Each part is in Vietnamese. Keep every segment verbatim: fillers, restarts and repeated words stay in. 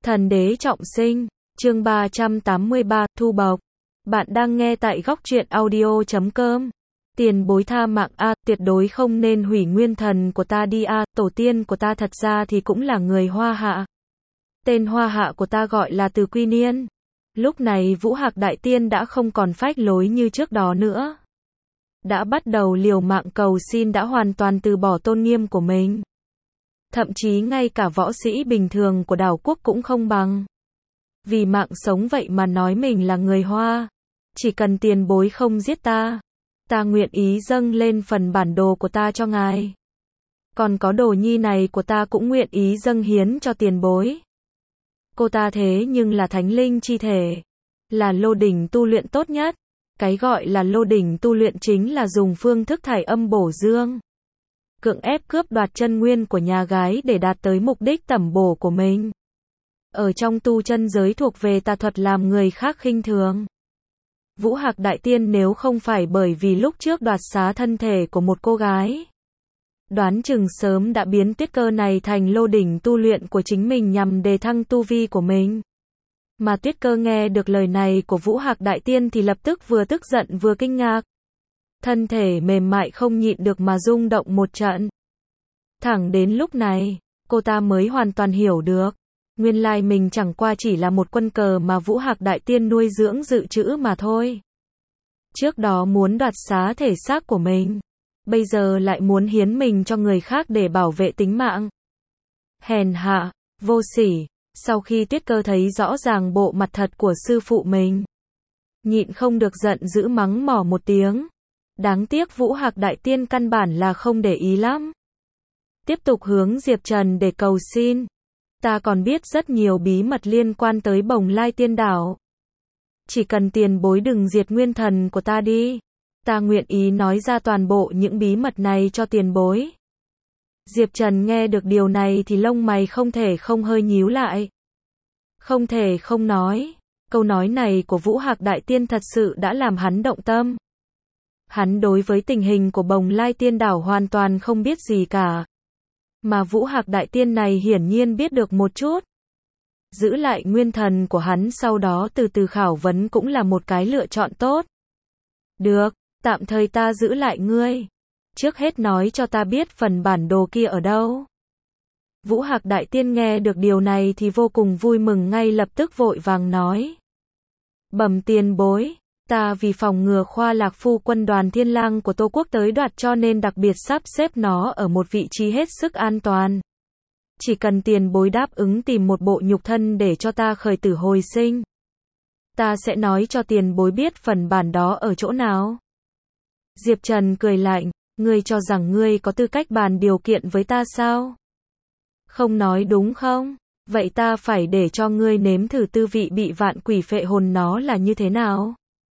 Thần đế trọng sinh, chương ba trăm tám mươi ba, thu bộc. Bạn đang nghe tại góc truyện audio chấm com. Tiền bối tha mạng a, tuyệt đối không nên hủy nguyên thần của ta đi a, tổ tiên của ta thật ra thì cũng là người Hoa Hạ. Tên Hoa Hạ của ta gọi là Từ Quy Niên. Lúc này Vũ Hạc Đại Tiên đã không còn phách lối như trước đó nữa. Đã bắt đầu liều mạng cầu xin, đã hoàn toàn từ bỏ tôn nghiêm của mình. Thậm chí ngay cả võ sĩ bình thường của đảo quốc cũng không bằng. Vì mạng sống vậy mà nói mình là người Hoa. Chỉ cần tiền bối không giết ta, ta nguyện ý dâng lên phần bản đồ của ta cho ngài. Còn có đồ nhi này của ta cũng nguyện ý dâng hiến cho tiền bối. Cô ta thế nhưng là thánh linh chi thể, là lô đỉnh tu luyện tốt nhất. Cái gọi là lô đỉnh tu luyện chính là dùng phương thức thải âm bổ dương, cưỡng ép cướp đoạt chân nguyên của nhà gái để đạt tới mục đích tẩm bổ của mình. Ở trong tu chân giới thuộc về tà thuật làm người khác khinh thường. Vũ Hạc Đại Tiên nếu không phải bởi vì lúc trước đoạt xá thân thể của một cô gái, đoán chừng sớm đã biến tuyết cơ này thành lô đỉnh tu luyện của chính mình nhằm đề thăng tu vi của mình. Mà tuyết cơ nghe được lời này của Vũ Hạc Đại Tiên thì lập tức vừa tức giận vừa kinh ngạc. Thân thể mềm mại không nhịn được mà rung động một trận. Thẳng đến lúc này, cô ta mới hoàn toàn hiểu được. Nguyên lai mình chẳng qua chỉ là một quân cờ mà Vũ Hạc Đại Tiên nuôi dưỡng dự trữ mà thôi. Trước đó muốn đoạt xá thể xác của mình, bây giờ lại muốn hiến mình cho người khác để bảo vệ tính mạng. Hèn hạ, vô sỉ. Sau khi tuyết cơ thấy rõ ràng bộ mặt thật của sư phụ mình, nhịn không được giận dữ mắng mỏ một tiếng. Đáng tiếc Vũ Hạc Đại Tiên căn bản là không để ý lắm. Tiếp tục hướng Diệp Trần để cầu xin. Ta còn biết rất nhiều bí mật liên quan tới Bồng Lai Tiên Đảo. Chỉ cần tiền bối đừng diệt nguyên thần của ta đi, ta nguyện ý nói ra toàn bộ những bí mật này cho tiền bối. Diệp Trần nghe được điều này thì lông mày không thể không hơi nhíu lại. Không thể không nói, câu nói này của Vũ Hạc Đại Tiên thật sự đã làm hắn động tâm. Hắn đối với tình hình của Bồng Lai Tiên Đảo hoàn toàn không biết gì cả. Mà Vũ Hạc Đại Tiên này hiển nhiên biết được một chút. Giữ lại nguyên thần của hắn sau đó từ từ khảo vấn cũng là một cái lựa chọn tốt. Được, tạm thời ta giữ lại ngươi. Trước hết nói cho ta biết phần bản đồ kia ở đâu. Vũ Hạc Đại Tiên nghe được điều này thì vô cùng vui mừng, ngay lập tức vội vàng nói. Bẩm tiền bối, ta vì phòng ngừa Khoa Lạc Phu quân đoàn Thiên Lang của Tô Quốc tới đoạt cho nên đặc biệt sắp xếp nó ở một vị trí hết sức an toàn. Chỉ cần tiền bối đáp ứng tìm một bộ nhục thân để cho ta khởi tử hồi sinh, ta sẽ nói cho tiền bối biết phần bản đó ở chỗ nào. Diệp Trần cười lạnh, ngươi cho rằng ngươi có tư cách bàn điều kiện với ta sao? Không nói đúng không? Vậy ta phải để cho ngươi nếm thử tư vị bị vạn quỷ phệ hồn nó là như thế nào.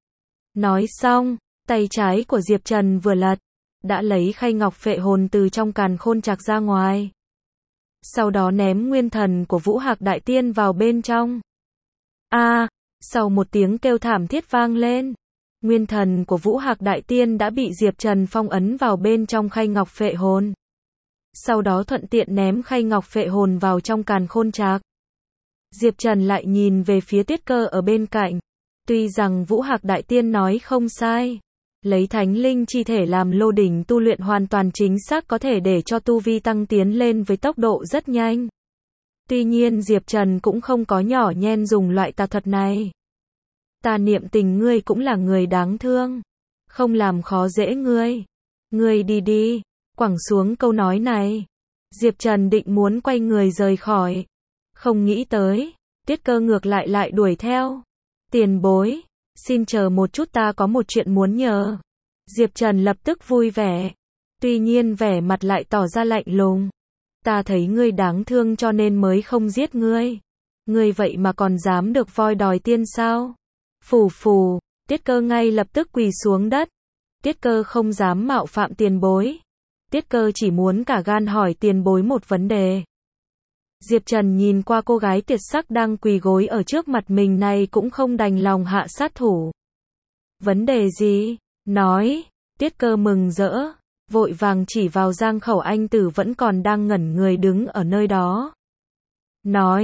Nói xong, tay trái của Diệp Trần vừa lật, đã lấy khay ngọc phệ hồn từ trong càn khôn trạc ra ngoài. Sau đó ném nguyên thần của Vũ Hạc Đại Tiên vào bên trong. A, à, sau một tiếng kêu thảm thiết vang lên, nguyên thần của Vũ Hạc Đại Tiên đã bị Diệp Trần phong ấn vào bên trong khay ngọc phệ hồn. Sau đó thuận tiện ném khay ngọc phệ hồn vào trong càn khôn trạc. Diệp Trần lại nhìn về phía tuyết cơ ở bên cạnh. Tuy rằng Vũ Hạc Đại Tiên nói không sai, lấy thánh linh chi thể làm lô đỉnh tu luyện hoàn toàn chính xác có thể để cho tu vi tăng tiến lên với tốc độ rất nhanh. Tuy nhiên Diệp Trần cũng không có nhỏ nhen dùng loại tà thuật này. Ta niệm tình ngươi cũng là người đáng thương, không làm khó dễ ngươi. Ngươi đi đi. Quẳng xuống câu nói này, Diệp Trần định muốn quay người rời khỏi. Không nghĩ tới, tuyết cơ ngược lại lại đuổi theo. Tiền bối, xin chờ một chút, ta có một chuyện muốn nhờ. Diệp Trần lập tức vui vẻ. Tuy nhiên vẻ mặt lại tỏ ra lạnh lùng. Ta thấy ngươi đáng thương cho nên mới không giết ngươi. Ngươi vậy mà còn dám được voi đòi tiên sao? Phù phù, tuyết cơ ngay lập tức quỳ xuống đất. Tuyết cơ không dám mạo phạm tiền bối. Tuyết cơ chỉ muốn cả gan hỏi tiền bối một vấn đề. Diệp Trần nhìn qua cô gái tuyệt sắc đang quỳ gối ở trước mặt mình này cũng không đành lòng hạ sát thủ. Vấn đề gì? Nói. Tuyết cơ mừng rỡ, vội vàng chỉ vào Giang Khẩu Anh Tử vẫn còn đang ngẩn người đứng ở nơi đó. Nói,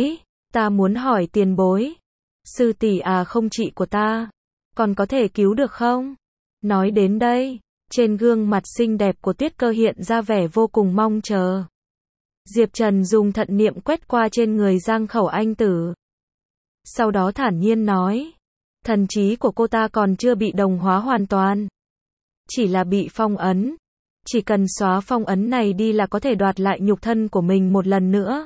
Ta muốn hỏi tiền bối. Sư tỷ à, không, chị của ta. Còn có thể cứu được không? Nói đến đây, trên gương mặt xinh đẹp của Tuyết Cơ hiện ra vẻ vô cùng mong chờ. Diệp Trần dùng thận niệm quét qua trên người Giang Khẩu Anh Tử. Sau đó thản nhiên nói, thần trí của cô ta còn chưa bị đồng hóa hoàn toàn. Chỉ là bị phong ấn. Chỉ cần xóa phong ấn này đi là có thể đoạt lại nhục thân của mình một lần nữa.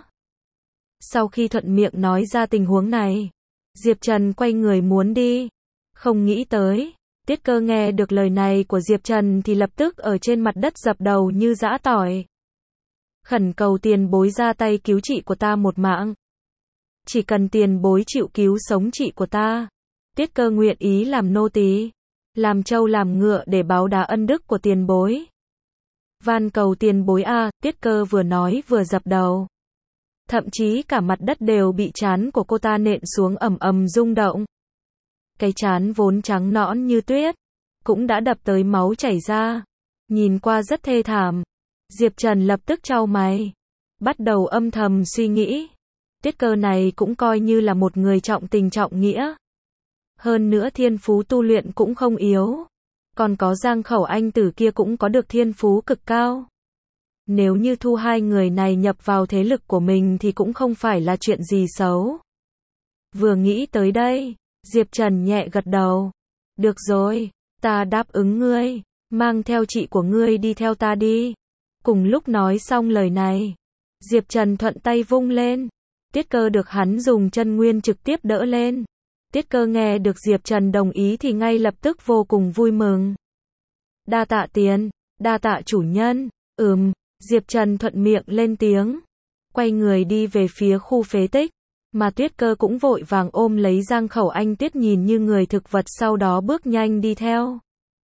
Sau khi thuận miệng nói ra tình huống này, Diệp Trần quay người muốn đi. Không nghĩ tới, Tiết Cơ nghe được lời này của Diệp Trần thì lập tức ở trên mặt đất dập đầu như giã tỏi. Khẩn cầu tiền bối ra tay cứu chị của ta một mạng. Chỉ cần tiền bối chịu cứu sống chị của ta, Tiết Cơ nguyện ý làm nô tỳ, làm trâu làm ngựa để báo đáp ân đức của tiền bối. Van cầu tiền bối a, Tiết Cơ vừa nói vừa dập đầu. Thậm chí cả mặt đất đều bị trán của cô ta nện xuống ầm ầm rung động. Cái trán vốn trắng nõn như tuyết, cũng đã đập tới máu chảy ra. Nhìn qua rất thê thảm. Diệp Trần lập tức chau mày. Bắt đầu âm thầm suy nghĩ. Tiết Cơ này cũng coi như là một người trọng tình trọng nghĩa. Hơn nữa thiên phú tu luyện cũng không yếu. Còn có Giang Khẩu Anh Tử kia cũng có được thiên phú cực cao. Nếu như thu hai người này nhập vào thế lực của mình thì cũng không phải là chuyện gì xấu. Vừa nghĩ tới đây, Diệp Trần nhẹ gật đầu. Được rồi, ta đáp ứng ngươi, mang theo chị của ngươi đi theo ta đi. Cùng lúc nói xong lời này, Diệp Trần thuận tay vung lên. Tiết Cơ được hắn dùng chân nguyên trực tiếp đỡ lên. Tiết Cơ nghe được Diệp Trần đồng ý thì ngay lập tức vô cùng vui mừng. Đa tạ tiền, đa tạ chủ nhân. Ừm, Diệp Trần thuận miệng lên tiếng. Quay người đi về phía khu phế tích. Mà Tuyết Cơ cũng vội vàng ôm lấy Giang Khẩu Anh Tuyết nhìn như người thực vật, sau đó bước nhanh đi theo.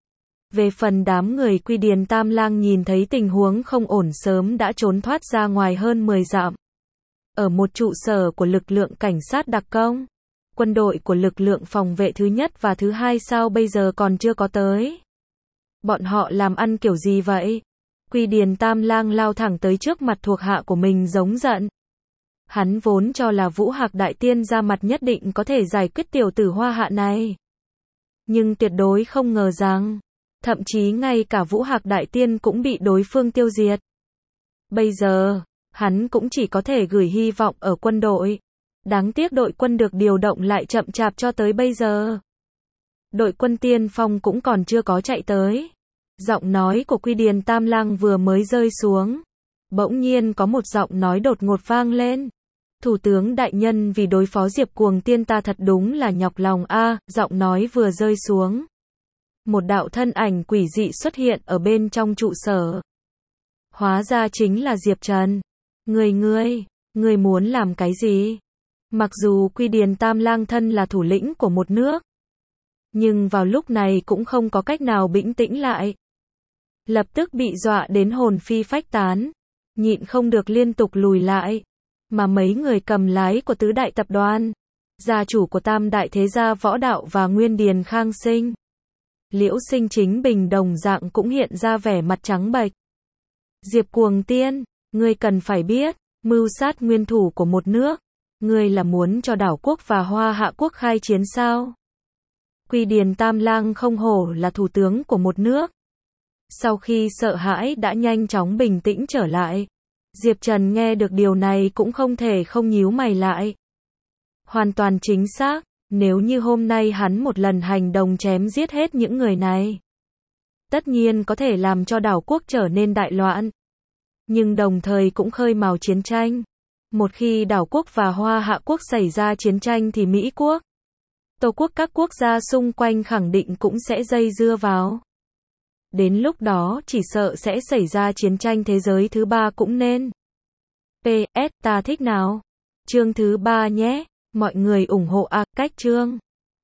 Về phần đám người Quy Điền Tam Lang nhìn thấy tình huống không ổn sớm đã trốn thoát ra ngoài hơn mười dặm. Ở một trụ sở của lực lượng cảnh sát đặc công, quân đội của lực lượng phòng vệ thứ nhất và thứ hai sao bây giờ còn chưa có tới. Bọn họ làm ăn kiểu gì vậy? Quy Điền Tam Lang lao thẳng tới trước mặt thuộc hạ của mình giống giận. Hắn vốn cho là Vũ Hạc Đại Tiên ra mặt nhất định có thể giải quyết tiểu tử Hoa Hạ này. Nhưng tuyệt đối không ngờ rằng, thậm chí ngay cả Vũ Hạc Đại Tiên cũng bị đối phương tiêu diệt. Bây giờ, hắn cũng chỉ có thể gửi hy vọng ở quân đội. Đáng tiếc đội quân được điều động lại chậm chạp cho tới bây giờ. Đội quân tiên phong cũng còn chưa có chạy tới. Giọng nói của Quy Điền Tam Lang vừa mới rơi xuống, bỗng nhiên có một giọng nói đột ngột vang lên. Thủ tướng đại nhân, vì đối phó Diệp Cuồng Tiên ta thật đúng là nhọc lòng a. À, giọng nói vừa rơi xuống, một đạo thân ảnh quỷ dị xuất hiện ở bên trong trụ sở. Hóa ra chính là Diệp Trần. Người ngươi, ngươi muốn làm cái gì? Mặc dù Quy Điền Tam Lang thân là thủ lĩnh của một nước, nhưng vào lúc này cũng không có cách nào bình tĩnh lại. Lập tức bị dọa đến hồn phi phách tán, nhịn không được liên tục lùi lại. Mà mấy người cầm lái của tứ đại tập đoàn, gia chủ của tam đại thế gia Võ Đạo và Nguyên Điền Khang Sinh, Liễu Sinh Chính Bình đồng dạng cũng hiện ra vẻ mặt trắng bệch. Diệp Cuồng Tiên, ngươi cần phải biết, mưu sát nguyên thủ của một nước, ngươi là muốn cho đảo quốc và Hoa Hạ quốc khai chiến sao? Quy Điền Tam Lang không hổ là thủ tướng của một nước. Sau khi sợ hãi đã nhanh chóng bình tĩnh trở lại. Diệp Trần nghe được điều này cũng không thể không nhíu mày lại. Hoàn toàn chính xác, nếu như hôm nay hắn một lần hành động chém giết hết những người này, tất nhiên có thể làm cho đảo quốc trở nên đại loạn. Nhưng đồng thời cũng khơi mào chiến tranh. Một khi đảo quốc và Hoa Hạ quốc xảy ra chiến tranh thì Mỹ quốc, Tô quốc, các quốc gia xung quanh khẳng định cũng sẽ dây dưa vào. Đến lúc đó chỉ sợ sẽ xảy ra chiến tranh thế giới thứ ba cũng nên. pê ét ta thích nào? Chương thứ ba nhé. Mọi người ủng hộ a cách chương.